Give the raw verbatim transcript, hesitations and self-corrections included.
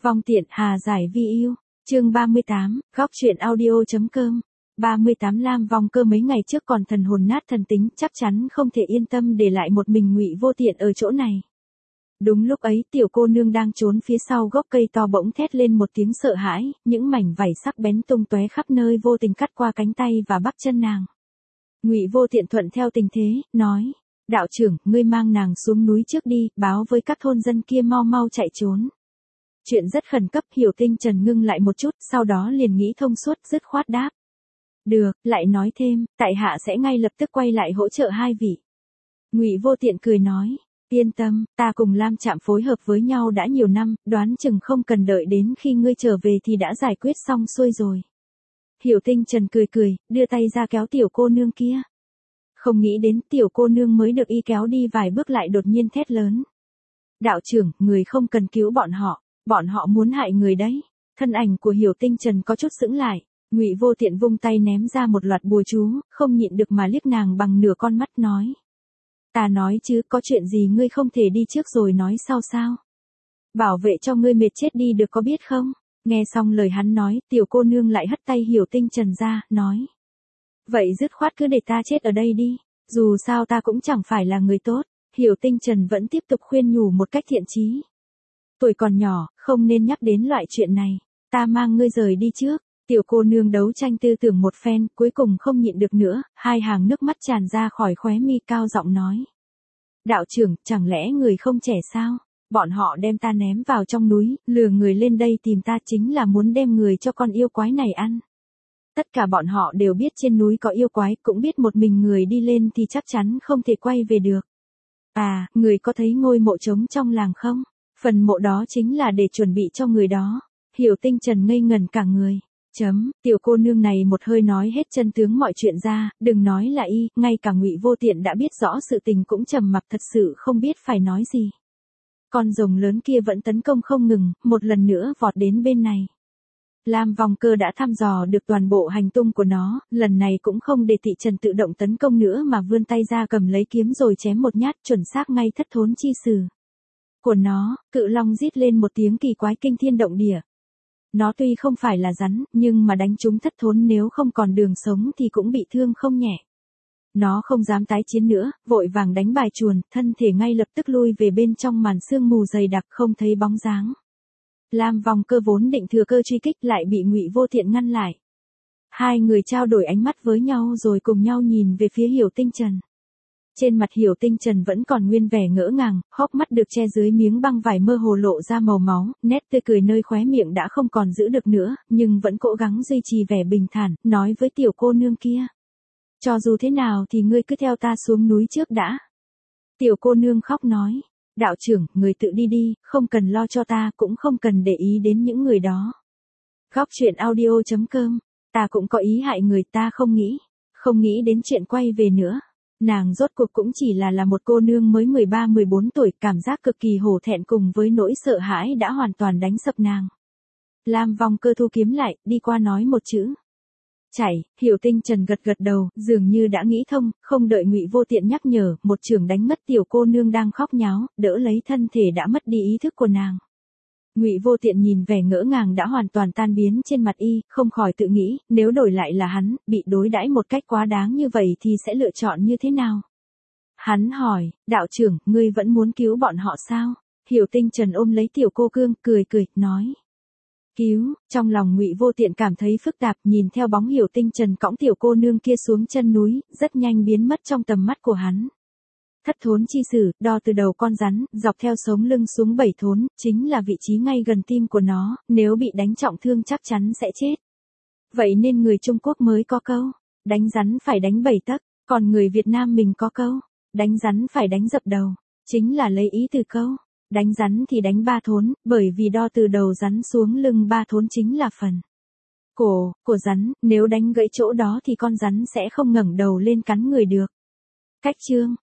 Vong tiện hà giải vi yêu. Chương ba mươi tám, góc truyện audio.com. ba mươi tám Lam Vong Cơ mấy ngày trước còn thần hồn nát thần tính, chắc chắn không thể yên tâm để lại một mình Ngụy Vô Tiện ở chỗ này. Đúng lúc ấy, tiểu cô nương đang trốn phía sau gốc cây to bỗng thét lên một tiếng sợ hãi, những mảnh vảy sắc bén tung tóe khắp nơi vô tình cắt qua cánh tay và bắp chân nàng. Ngụy Vô Tiện thuận theo tình thế, nói: "Đạo trưởng, ngươi mang nàng xuống núi trước đi, báo với các thôn dân kia mau mau chạy trốn." Chuyện rất khẩn cấp. Hiểu Tinh Trần ngưng lại một chút, sau đó liền nghĩ thông suốt, dứt khoát đáp: "Được." Lại nói thêm: "Tại hạ sẽ ngay lập tức quay lại hỗ trợ hai vị." Ngụy Vô Tiện cười nói: "Yên tâm, ta cùng Lam Trạm phối hợp với nhau đã nhiều năm, đoán chừng không cần đợi đến khi ngươi trở về thì đã giải quyết xong xuôi rồi." Hiểu Tinh Trần cười cười, đưa tay ra kéo tiểu cô nương kia. Không nghĩ đến tiểu cô nương mới được y kéo đi vài bước lại đột nhiên thét lớn: "Đạo trưởng, người không cần cứu bọn họ, bọn họ muốn hại người đấy." Thân ảnh của Hiểu Tinh Trần có chút sững lại, Ngụy Vô Tiện vung tay ném ra một loạt bùa chú, không nhịn được mà liếc nàng bằng nửa con mắt nói: "Ta nói chứ, có chuyện gì ngươi không thể đi trước rồi nói sau sao? Bảo vệ cho ngươi mệt chết đi được có biết không?" Nghe xong lời hắn nói, tiểu cô nương lại hất tay Hiểu Tinh Trần ra, nói: "Vậy dứt khoát cứ để ta chết ở đây đi, dù sao ta cũng chẳng phải là người tốt." Hiểu Tinh Trần vẫn tiếp tục khuyên nhủ một cách thiện chí: "Tuổi còn nhỏ, không nên nhắc đến loại chuyện này, ta mang ngươi rời đi trước." Tiểu cô nương đấu tranh tư tưởng một phen, cuối cùng không nhịn được nữa, hai hàng nước mắt tràn ra khỏi khóe mi, cao giọng nói: "Đạo trưởng, chẳng lẽ người không trẻ sao? Bọn họ đem ta ném vào trong núi, lừa người lên đây tìm ta chính là muốn đem người cho con yêu quái này ăn. Tất cả bọn họ đều biết trên núi có yêu quái, cũng biết một mình người đi lên thì chắc chắn không thể quay về được. À, người có thấy ngôi mộ trống trong làng không? Phần mộ đó chính là để chuẩn bị cho người đó." Hiểu Tinh Trần ngây ngẩn cả người. Chấm, tiểu cô nương này một hơi nói hết chân tướng mọi chuyện ra, đừng nói là y, ngay cả Ngụy Vô Tiện đã biết rõ sự tình cũng trầm mặc thật sự không biết phải nói gì. Con rồng lớn kia vẫn tấn công không ngừng, một lần nữa vọt đến bên này. Lam Vong Cơ đã thăm dò được toàn bộ hành tung của nó, lần này cũng không để Tị Trần tự động tấn công nữa mà vươn tay ra cầm lấy kiếm rồi chém một nhát chuẩn xác ngay thất thốn chi sử của nó. Cự long rít lên một tiếng kỳ quái kinh thiên động địa. Nó tuy không phải là rắn, nhưng mà đánh trúng thất thốn nếu không còn đường sống thì cũng bị thương không nhẹ. Nó không dám tái chiến nữa, vội vàng đánh bài chuồn, thân thể ngay lập tức lui về bên trong màn sương mù dày đặc không thấy bóng dáng. Lam Vong Cơ vốn định thừa cơ truy kích lại bị Ngụy Vô Tiện ngăn lại. Hai người trao đổi ánh mắt với nhau rồi cùng nhau nhìn về phía Hiểu Tinh Trần. Trên mặt Hiểu Tinh Trần vẫn còn nguyên vẻ ngỡ ngàng, hốc mắt được che dưới miếng băng vải mơ hồ lộ ra màu máu, nét tươi cười nơi khóe miệng đã không còn giữ được nữa, nhưng vẫn cố gắng duy trì vẻ bình thản, nói với tiểu cô nương kia: "Cho dù thế nào thì ngươi cứ theo ta xuống núi trước đã." Tiểu cô nương khóc nói: "Đạo trưởng, người tự đi đi, không cần lo cho ta, cũng không cần để ý đến những người đó." Góc truyện audio.com. Ta cũng có ý hại người, ta không nghĩ, không nghĩ đến chuyện quay về nữa. Nàng rốt cuộc cũng chỉ là là một cô nương mới mười ba mười bốn tuổi, cảm giác cực kỳ hổ thẹn cùng với nỗi sợ hãi đã hoàn toàn đánh sập nàng. Lam Vong Cơ thu kiếm lại, đi qua nói một chữ: "Chạy." Hiểu Tinh Trần gật gật đầu, dường như đã nghĩ thông, không đợi Ngụy Vô Tiện nhắc nhở, một chưởng đánh mất tiểu cô nương đang khóc nháo, đỡ lấy thân thể đã mất đi ý thức của nàng. Ngụy Vô Tiện nhìn vẻ ngỡ ngàng đã hoàn toàn tan biến trên mặt y, không khỏi tự nghĩ, nếu đổi lại là hắn, bị đối đãi một cách quá đáng như vậy thì sẽ lựa chọn như thế nào? Hắn hỏi: "Đạo trưởng, ngươi vẫn muốn cứu bọn họ sao?" Hiểu Tinh Trần ôm lấy tiểu cô cương, cười cười, nói: "Cứu." Trong lòng Ngụy Vô Tiện cảm thấy phức tạp, nhìn theo bóng Hiểu Tinh Trần cõng tiểu cô nương kia xuống chân núi, rất nhanh biến mất trong tầm mắt của hắn. Thất thốn chi sử, đo từ đầu con rắn, dọc theo sống lưng xuống bảy thốn, chính là vị trí ngay gần tim của nó, nếu bị đánh trọng thương chắc chắn sẽ chết. Vậy nên người Trung Quốc mới có câu: đánh rắn phải đánh bảy tấc, còn người Việt Nam mình có câu: đánh rắn phải đánh dập đầu, chính là lấy ý từ câu đánh rắn thì đánh ba thốn, bởi vì đo từ đầu rắn xuống lưng ba thốn chính là phần cổ của rắn, nếu đánh gãy chỗ đó thì con rắn sẽ không ngẩng đầu lên cắn người được. Cách chương